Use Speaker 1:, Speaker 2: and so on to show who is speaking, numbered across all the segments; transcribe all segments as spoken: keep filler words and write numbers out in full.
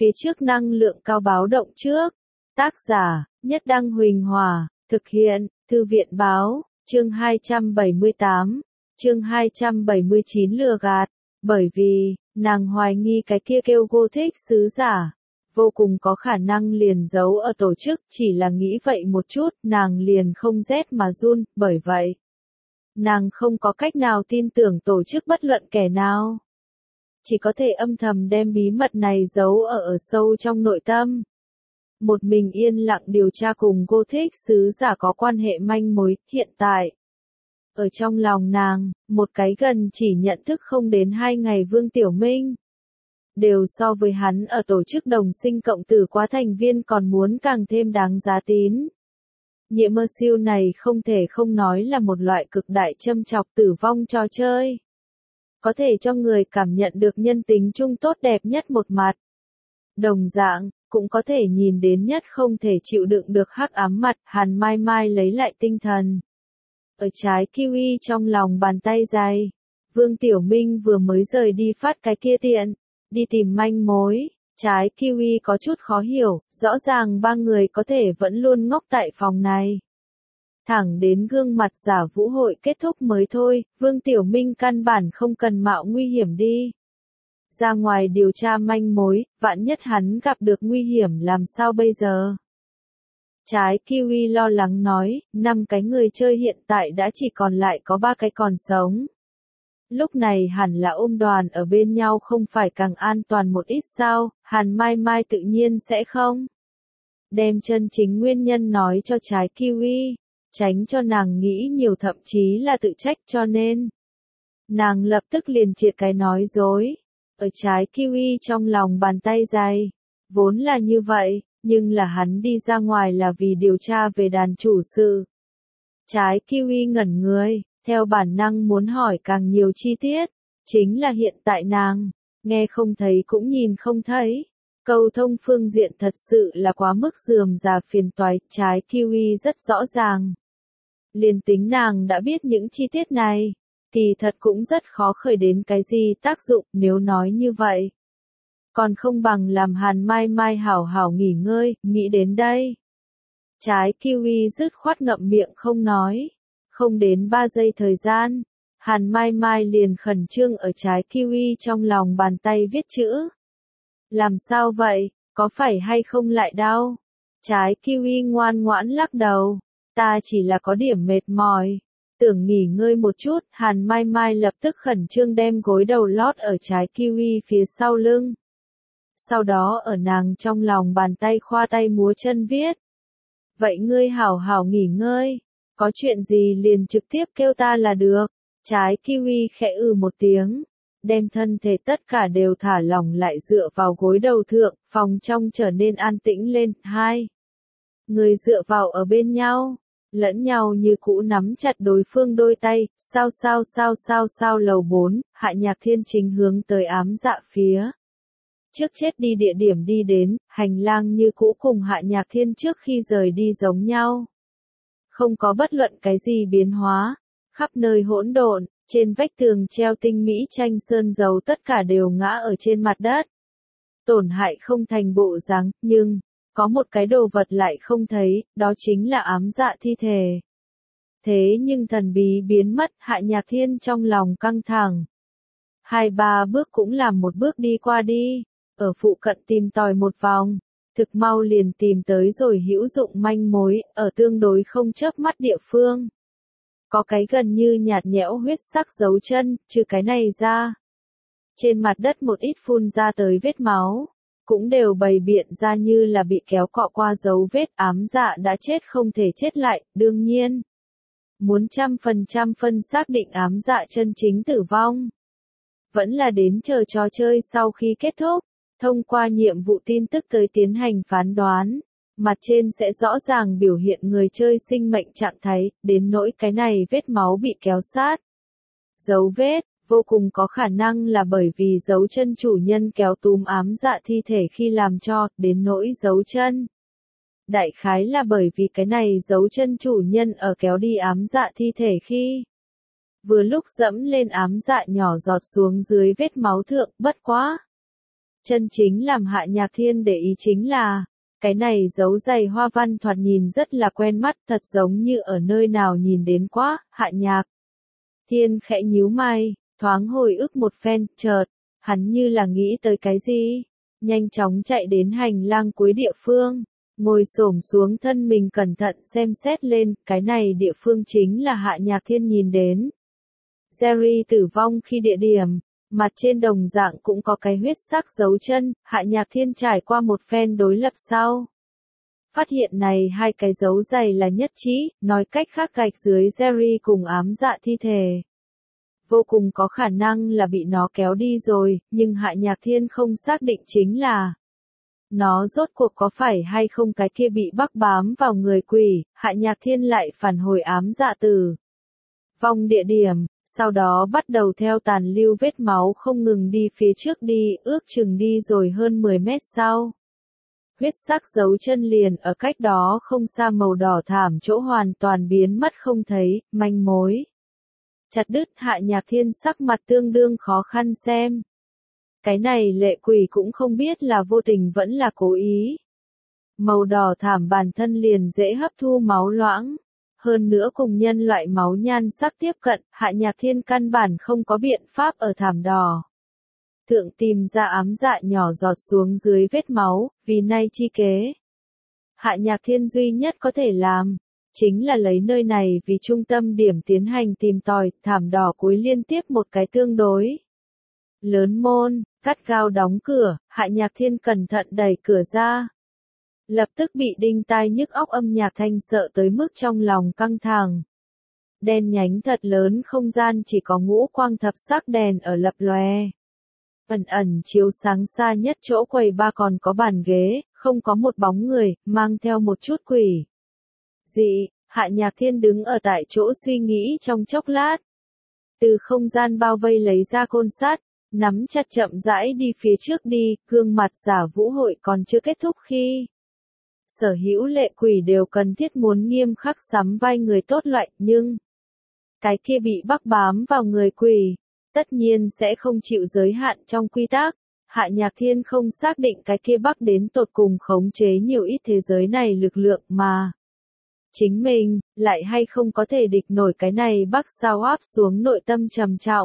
Speaker 1: Phía trước năng lượng cao báo động trước. Tác giả, Nhất Đăng Huỳnh Hòa, thực hiện, Thư viện Báo, chương hai trăm bảy mươi tám, chương hai trăm bảy mươi chín lừa gạt, bởi vì, nàng hoài nghi cái kia kêu Gothic sứ giả, vô cùng có khả năng liền giấu ở tổ chức, chỉ là nghĩ vậy một chút, nàng liền không rét mà run, bởi vậy, nàng không có cách nào tin tưởng tổ chức bất luận kẻ nào. Chỉ có thể âm thầm đem bí mật này giấu ở ở sâu trong nội tâm. Một mình yên lặng điều tra cùng Gothic sứ giả có quan hệ manh mối, hiện tại. Ở trong lòng nàng, một cái gần chỉ nhận thức không đến hai ngày Vương Tiểu Minh. Đều so với hắn ở tổ chức đồng sinh cộng tử quá thành viên còn muốn càng thêm đáng giá tín. Nhiệm mơ siêu này không thể không nói là một loại cực đại châm chọc tử vong trò chơi. Có thể cho người cảm nhận được nhân tính chung tốt đẹp nhất một mặt. Đồng dạng, cũng có thể nhìn đến nhất không thể chịu đựng được hắc ám mặt, Hàn Mai Mai lấy lại tinh thần. Ở trái kiwi trong lòng bàn tay dài, Vương Tiểu Minh vừa mới rời đi phát cái kia tiện, đi tìm manh mối, trái kiwi có chút khó hiểu, rõ ràng ba người có thể vẫn luôn ngốc tại phòng này. Thẳng đến gương mặt giả vũ hội kết thúc mới thôi, Vương Tiểu Minh căn bản không cần mạo nguy hiểm đi. Ra ngoài điều tra manh mối, vạn nhất hắn gặp được nguy hiểm làm sao bây giờ? Trái kiwi lo lắng nói, năm cái người chơi hiện tại đã chỉ còn lại có ba cái còn sống. Lúc này hẳn là ôm đoàn ở bên nhau không phải càng an toàn một ít sao, Hàn Mai Mai tự nhiên sẽ không. Đem chân chính nguyên nhân nói cho trái kiwi, tránh cho nàng nghĩ nhiều thậm chí là tự trách cho nên. Nàng lập tức liền triệt cái nói dối. Ở trái kiwi trong lòng bàn tay dài, vốn là như vậy, nhưng là hắn đi ra ngoài là vì điều tra về đàn chủ sự. Trái kiwi ngẩn người, theo bản năng muốn hỏi càng nhiều chi tiết, chính là hiện tại nàng, nghe không thấy cũng nhìn không thấy. Cầu thông phương diện thật sự là quá mức rườm rà phiền toái, trái kiwi rất rõ ràng. Liền tính nàng đã biết những chi tiết này, thì thật cũng rất khó khởi đến cái gì tác dụng nếu nói như vậy. Còn không bằng làm Hàn Mai Mai hảo hảo nghỉ ngơi, nghĩ đến đây. Trái kiwi dứt khoát ngậm miệng không nói. Không đến ba giây thời gian, Hàn Mai Mai liền khẩn trương ở trái kiwi trong lòng bàn tay viết chữ. Làm sao vậy, có phải hay không lại đau? Trái kiwi ngoan ngoãn lắc đầu, ta chỉ là có điểm mệt mỏi. Tưởng nghỉ ngơi một chút, Hàn Mai Mai lập tức khẩn trương đem gối đầu lót ở trái kiwi phía sau lưng. Sau đó ở nàng trong lòng bàn tay khoa tay múa chân viết. Vậy ngươi hảo hảo nghỉ ngơi, có chuyện gì liền trực tiếp kêu ta là được. Trái kiwi khẽ ừ một tiếng, đem thân thể tất cả đều thả lỏng lại dựa vào gối đầu thượng, phòng trong trở nên an tĩnh lên. Hai người dựa vào ở bên nhau. Lẫn nhau như cũ nắm chặt đối phương đôi tay, sao sao sao sao sao lầu bốn, Hạ Nhạc Thiên chính hướng tới ám dạ phía. Trước chết đi địa điểm đi đến, hành lang như cũ cùng Hạ Nhạc Thiên trước khi rời đi giống nhau. Không có bất luận cái gì biến hóa, khắp nơi hỗn độn, trên vách tường treo tinh mỹ tranh sơn dầu tất cả đều ngã ở trên mặt đất. Tổn hại không thành bộ dáng, nhưng có một cái đồ vật lại không thấy, đó chính là ám dạ thi thể. Thế nhưng thần bí biến mất, Hạ Nhạc Thiên trong lòng căng thẳng. Hai ba bước cũng làm một bước đi qua đi, ở phụ cận tìm tòi một vòng, thực mau liền tìm tới rồi hữu dụng manh mối, ở tương đối không chớp mắt địa phương. Có cái gần như nhạt nhẽo huyết sắc dấu chân, trừ cái này ra. Trên mặt đất một ít phun ra tới vết máu. Cũng đều bày biện ra như là bị kéo cọ qua dấu vết, ám dạ đã chết không thể chết lại, đương nhiên. Muốn trăm phần trăm phân xác định ám dạ chân chính tử vong. Vẫn là đến chờ trò chơi sau khi kết thúc, thông qua nhiệm vụ tin tức tới tiến hành phán đoán. Mặt trên sẽ rõ ràng biểu hiện người chơi sinh mệnh trạng thái, đến nỗi cái này vết máu bị kéo sát. Dấu vết. Vô cùng có khả năng là bởi vì dấu chân chủ nhân kéo túm ám dạ thi thể khi làm cho, đến nỗi dấu chân. Đại khái là bởi vì cái này dấu chân chủ nhân ở kéo đi ám dạ thi thể khi. Vừa lúc dẫm lên ám dạ nhỏ giọt xuống dưới vết máu thượng, bất quá. Chân chính làm Hạ Nhạc Thiên để ý chính là, cái này dấu giày hoa văn thoạt nhìn rất là quen mắt, thật giống như ở nơi nào nhìn đến quá. Hạ Nhạc Thiên khẽ nhíu mày, thoáng hồi ức một phen, chợt, hắn như là nghĩ tới cái gì, nhanh chóng chạy đến hành lang cuối địa phương, ngồi xổm xuống thân mình cẩn thận xem xét lên, cái này địa phương chính là Hạ Nhạc Thiên nhìn đến. Jerry tử vong khi địa điểm, mặt trên đồng dạng cũng có cái huyết sắc dấu chân, Hạ Nhạc Thiên trải qua một phen đối lập sau. Phát hiện này hai cái dấu giày là nhất trí, nói cách khác gạch dưới Jerry cùng ám dạ thi thể. Vô cùng có khả năng là bị nó kéo đi rồi, nhưng Hạ Nhạc Thiên không xác định chính là nó rốt cuộc có phải hay không cái kia bị bắc bám vào người quỷ. Hạ Nhạc Thiên lại phản hồi ám dạ tử vong địa điểm, sau đó bắt đầu theo tàn lưu vết máu không ngừng đi phía trước đi, ước chừng đi rồi hơn mười mét sau. Huyết sắc dấu chân liền ở cách đó không xa màu đỏ thảm chỗ hoàn toàn biến mất không thấy, manh mối chặt đứt. Hạ Nhạc Thiên sắc mặt tương đương khó khăn xem. Cái này lệ quỷ cũng không biết là vô tình vẫn là cố ý. Màu đỏ thảm bản thân liền dễ hấp thu máu loãng. Hơn nữa cùng nhân loại máu nhan sắc tiếp cận, Hạ Nhạc Thiên căn bản không có biện pháp ở thảm đỏ thượng tìm ra ám dạ nhỏ giọt xuống dưới vết máu, vì nay chi kế. Hạ Nhạc Thiên duy nhất có thể làm, chính là lấy nơi này vì trung tâm điểm tiến hành tìm tòi, thảm đỏ cuối liên tiếp một cái tương đối lớn môn, gắt gao đóng cửa, Hạ Nhạc Thiên cẩn thận đẩy cửa ra. Lập tức bị đinh tai nhức óc âm nhạc thanh sợ tới mức trong lòng căng thẳng. Đen nhánh thật lớn không gian chỉ có ngũ quang thập sắc đèn ở lập lòe. Ẩn ẩn chiếu sáng xa nhất chỗ quầy ba còn có bàn ghế, không có một bóng người, mang theo một chút quỷ dị. Hạ Nhạc Thiên đứng ở tại chỗ suy nghĩ trong chốc lát. Từ không gian bao vây lấy ra côn sắt, nắm chặt chậm rãi đi phía trước đi, gương mặt giả vũ hội còn chưa kết thúc khi sở hữu lệ quỷ đều cần thiết muốn nghiêm khắc sắm vai người tốt loại, nhưng cái kia bị bắc bám vào người quỷ, tất nhiên sẽ không chịu giới hạn trong quy tắc. Hạ Nhạc Thiên không xác định cái kia bắc đến tột cùng khống chế nhiều ít thế giới này lực lượng mà chính mình lại hay không có thể địch nổi cái này bắc sao áp xuống nội tâm trầm trọng.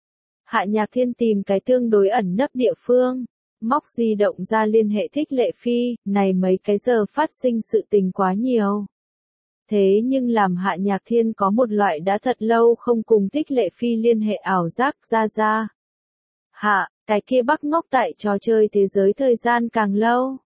Speaker 1: Hạ Nhạc Thiên tìm cái tương đối ẩn nấp địa phương, móc di động ra liên hệ Thích Lệ Phi, này mấy cái giờ phát sinh sự tình quá nhiều. Thế nhưng làm Hạ Nhạc Thiên có một loại đã thật lâu không cùng Thích Lệ Phi liên hệ ảo giác ra ra. Hạ, cái kia bắc ngốc tại trò chơi thế giới thời gian càng lâu.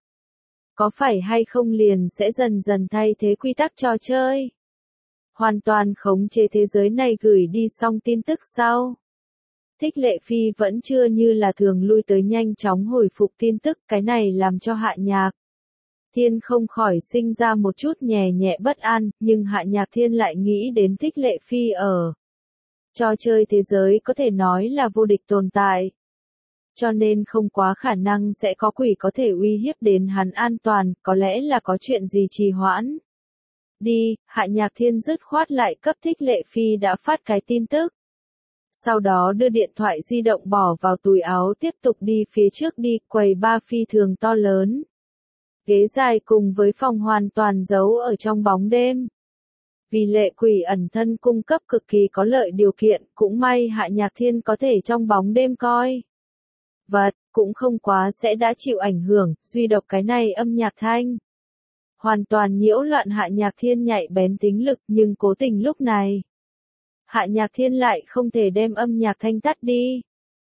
Speaker 1: Có phải hay không liền sẽ dần dần thay thế quy tắc trò chơi. Hoàn toàn khống chế thế giới này gửi đi xong tin tức sau. Thích Lệ Phi vẫn chưa như là thường lui tới nhanh chóng hồi phục tin tức, cái này làm cho Hạ Nhạc Thiên không khỏi sinh ra một chút nhẹ nhẹ bất an, nhưng Hạ Nhạc Thiên lại nghĩ đến Thích Lệ Phi ở trò chơi thế giới có thể nói là vô địch tồn tại. Cho nên không quá khả năng sẽ có quỷ có thể uy hiếp đến hắn an toàn, có lẽ là có chuyện gì trì hoãn. Đi, Hạ Nhạc Thiên dứt khoát lại cấp Thích Lệ Phi đã phát cái tin tức. Sau đó đưa điện thoại di động bỏ vào túi áo tiếp tục đi phía trước đi, quầy ba phi thường to lớn. Ghế dài cùng với phòng hoàn toàn giấu ở trong bóng đêm. Vì lệ quỷ ẩn thân cung cấp cực kỳ có lợi điều kiện, cũng may Hạ Nhạc Thiên có thể trong bóng đêm coi vật, cũng không quá sẽ đã chịu ảnh hưởng, duy độc cái này âm nhạc thanh. Hoàn toàn nhiễu loạn Hạ Nhạc Thiên nhạy bén tính lực, nhưng cố tình lúc này Hạ Nhạc Thiên lại không thể đem âm nhạc thanh tắt đi.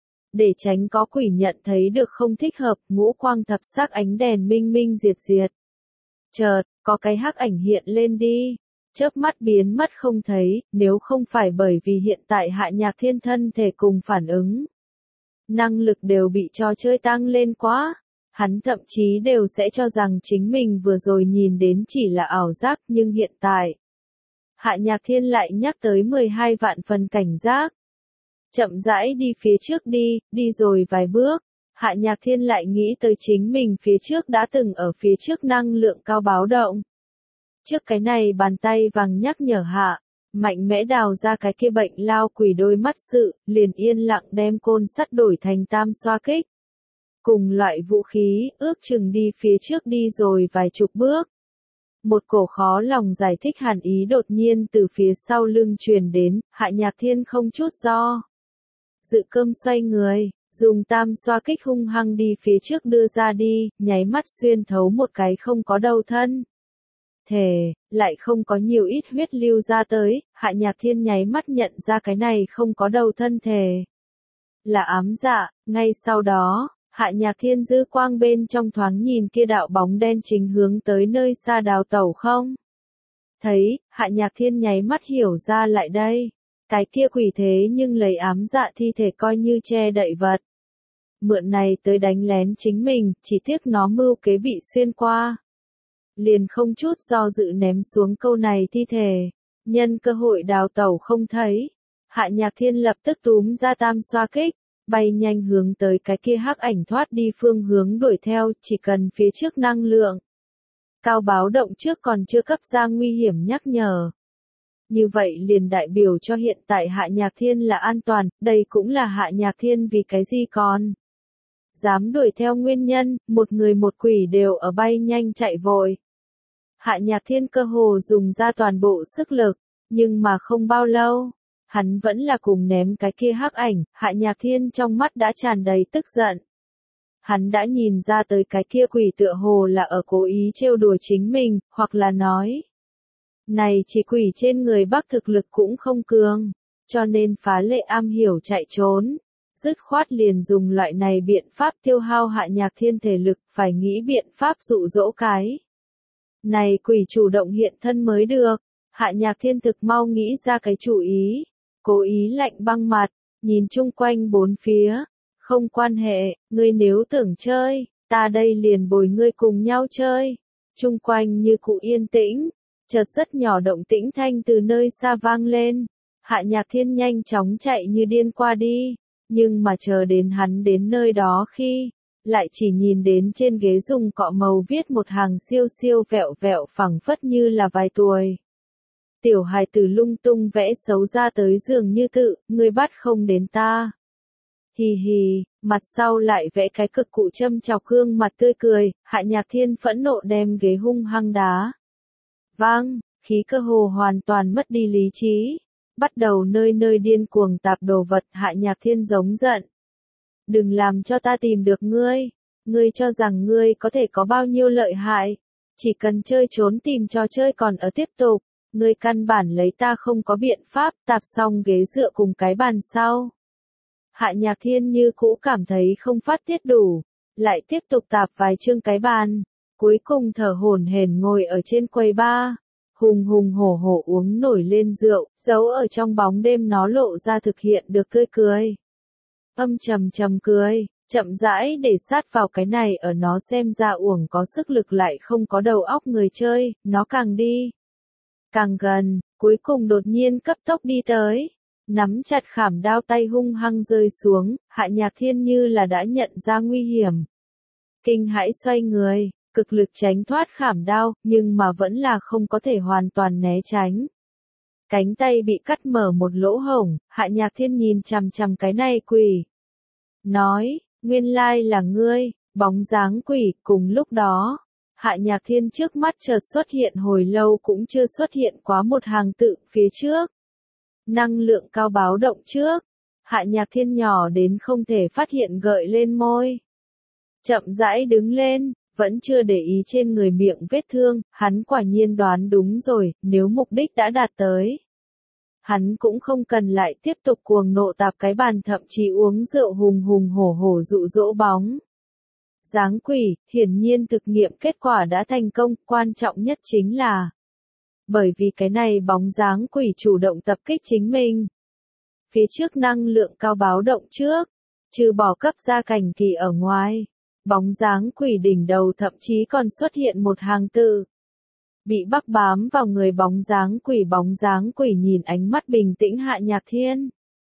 Speaker 1: Để tránh có quỷ nhận thấy được không thích hợp, ngũ quang thập sắc ánh đèn minh minh diệt diệt. Chợt, có cái hắc ảnh hiện lên đi, chớp mắt biến mất không thấy, nếu không phải bởi vì hiện tại Hạ Nhạc Thiên thân thể cùng phản ứng năng lực đều bị trò chơi tăng lên quá, hắn thậm chí đều sẽ cho rằng chính mình vừa rồi nhìn đến chỉ là ảo giác, nhưng hiện tại Hạ Nhạc Thiên lại nhắc tới mười hai vạn phần cảnh giác. Chậm rãi đi phía trước đi, đi rồi vài bước, Hạ Nhạc Thiên lại nghĩ tới chính mình phía trước đã từng ở phía trước năng lượng cao báo động. Trước cái này bàn tay vàng nhắc nhở Hạ, mạnh mẽ đào ra cái kia bệnh lao quỷ đôi mắt sự, liền yên lặng đem côn sắt đổi thành tam xoa kích. cùng loại vũ khí, ước chừng đi phía trước đi rồi vài chục bước. Một cổ khó lòng giải thích hàn ý đột nhiên từ phía sau lưng truyền đến, Hạ Nhạc Thiên không chút do dự cơm xoay người, dùng tam xoa kích hung hăng đi phía trước đưa ra đi, nháy mắt xuyên thấu một cái không có đầu thân. Thề, lại không có nhiều ít huyết lưu ra tới, Hạ Nhạc Thiên nháy mắt nhận ra cái này không có đầu thân thề. Là ám dạ, ngay sau đó, Hạ Nhạc Thiên dư quang bên trong thoáng nhìn kia đạo bóng đen chính hướng tới nơi xa đào tẩu không. Thấy, Hạ Nhạc Thiên nháy mắt hiểu ra lại đây. Cái kia quỷ thế nhưng lấy ám dạ thi thể coi như che đậy vật. Mượn này tới đánh lén chính mình, chỉ tiếc nó mưu kế bị xuyên qua. Liền không chút do dự ném xuống câu này thi thể. Nhân cơ hội đào tẩu không thấy. Hạ Nhạc Thiên lập tức túm ra tam xoa kích. Bay nhanh hướng tới cái kia hắc ảnh thoát đi phương hướng đuổi theo, chỉ cần phía trước năng lượng. Cao báo động trước còn chưa cấp ra nguy hiểm nhắc nhở. Như vậy liền đại biểu cho hiện tại Hạ Nhạc Thiên là an toàn, đây cũng là Hạ Nhạc Thiên vì cái gì còn. Dám đuổi theo nguyên nhân, một người một quỷ đều ở bay nhanh chạy vội. Hạ Nhạc Thiên cơ hồ dùng ra toàn bộ sức lực, nhưng mà không bao lâu. Hắn vẫn là cùng ném cái kia hắc ảnh, Hạ Nhạc Thiên trong mắt đã tràn đầy tức giận. Hắn đã nhìn ra tới cái kia quỷ tựa hồ là ở cố ý trêu đùa chính mình, hoặc là nói. Này chỉ quỷ trên người Bắc thực lực cũng không cường, cho nên phá lệ am hiểu chạy trốn. Dứt khoát liền dùng loại này biện pháp tiêu hao Hạ Nhạc Thiên thể lực, phải nghĩ biện pháp dụ dỗ cái. Này quỷ chủ động hiện thân mới được, Hạ Nhạc Thiên thực mau nghĩ ra cái chủ ý. Cố ý lạnh băng mặt, nhìn chung quanh bốn phía. Không quan hệ, ngươi nếu tưởng chơi, ta đây liền bồi ngươi cùng nhau chơi. Chung quanh như cụ yên tĩnh, chợt rất nhỏ động tĩnh thanh từ nơi xa vang lên. Hạ Nhạc Thiên nhanh chóng chạy như điên qua đi, nhưng mà chờ đến hắn đến nơi đó khi, lại chỉ nhìn đến trên ghế dùng cọ màu viết một hàng siêu siêu vẹo vẹo phẳng phất như là vài tuổi. Tiểu hài tử lung tung vẽ xấu ra tới giường như tự, ngươi bắt không đến ta. Hì hì, mặt sau lại vẽ cái cực cụ châm chọc gương mặt tươi cười, Hạ Nhạc Thiên phẫn nộ đem ghế hung hăng đá. Vang, khí cơ hồ hoàn toàn mất đi lý trí. Bắt đầu nơi nơi điên cuồng tạp đồ vật, Hạ Nhạc Thiên giống giận. Đừng làm cho ta tìm được ngươi. Ngươi cho rằng ngươi có thể có bao nhiêu lợi hại. Chỉ cần chơi trốn tìm trò chơi còn ở tiếp tục. Ngươi căn bản lấy ta không có biện pháp, tạp xong ghế dựa cùng cái bàn sau. Hạ Nhạc Thiên như cũ cảm thấy không phát tiết đủ, lại tiếp tục tạp vài chương cái bàn, cuối cùng thở hổn hển ngồi ở trên quầy bar, hùng hùng hổ hổ uống nổi lên rượu, giấu ở trong bóng đêm nó lộ ra thực hiện được tươi cười. Âm trầm trầm cười, chậm rãi để sát vào cái này ở nó xem ra uổng có sức lực lại không có đầu óc người chơi, nó càng đi. Càng gần, cuối cùng đột nhiên cấp tốc đi tới, nắm chặt khảm đao tay hung hăng rơi xuống, Hạ Nhạc Thiên như là đã nhận ra nguy hiểm. Kinh hãi xoay người, cực lực tránh thoát khảm đao, nhưng mà vẫn là không có thể hoàn toàn né tránh. Cánh tay bị cắt mở một lỗ hổng, Hạ Nhạc Thiên nhìn chằm chằm cái này quỷ. Nói, nguyên lai là ngươi, bóng dáng quỷ, cùng lúc đó. Hạ Nhạc Thiên trước mắt chợt xuất hiện hồi lâu cũng chưa xuất hiện quá một hàng tự phía trước. Năng lượng cao báo động trước. Hạ Nhạc Thiên nhỏ đến không thể phát hiện gợi lên môi. Chậm rãi đứng lên, vẫn chưa để ý trên người miệng vết thương, hắn quả nhiên đoán đúng rồi, nếu mục đích đã đạt tới. Hắn cũng không cần lại tiếp tục cuồng nộ tạp cái bàn thậm chí uống rượu hùng hùng hổ hổ dụ dỗ bóng. Dáng quỷ, hiển nhiên thực nghiệm kết quả đã thành công, quan trọng nhất chính là bởi vì cái này bóng dáng quỷ chủ động tập kích chính mình. Phía trước năng lượng cao báo động trước, trừ bỏ cấp ra cảnh kỳ ở ngoài, bóng dáng quỷ đỉnh đầu thậm chí còn xuất hiện một hàng tự. Bị bắc bám vào người bóng dáng quỷ bóng dáng quỷ nhìn ánh mắt bình tĩnh Hạ Nhạc Thiên.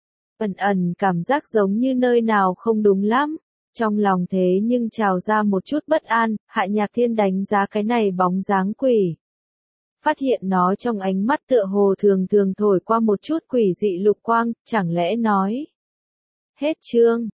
Speaker 1: Ẩn ẩn cảm giác giống như nơi nào không đúng lắm. Trong lòng thế nhưng trào ra một chút bất an, Hạ Nhạc Thiên đánh giá cái này bóng dáng quỷ. Phát hiện nó trong ánh mắt tựa hồ thường thường thổi qua một chút quỷ dị lục quang, chẳng lẽ nói. Hết chương.